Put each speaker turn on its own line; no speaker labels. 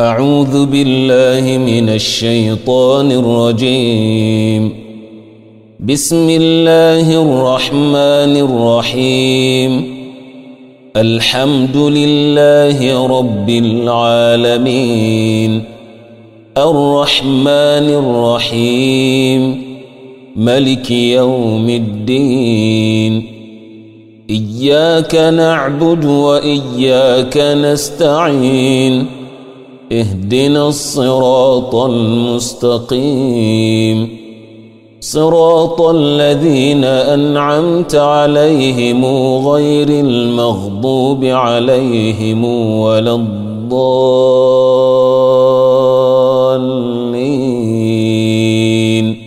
أعوذ بالله من الشيطان الرجيم. بسم الله الرحمن الرحيم. الحمد لله رب العالمين. الرحمن الرحيم. ملك يوم الدين. إياك نعبد وإياك نستعين. اهدنا الصراط المستقيم، صراط الذين أنعمت عليهم غير المغضوب عليهم ولا الضالين.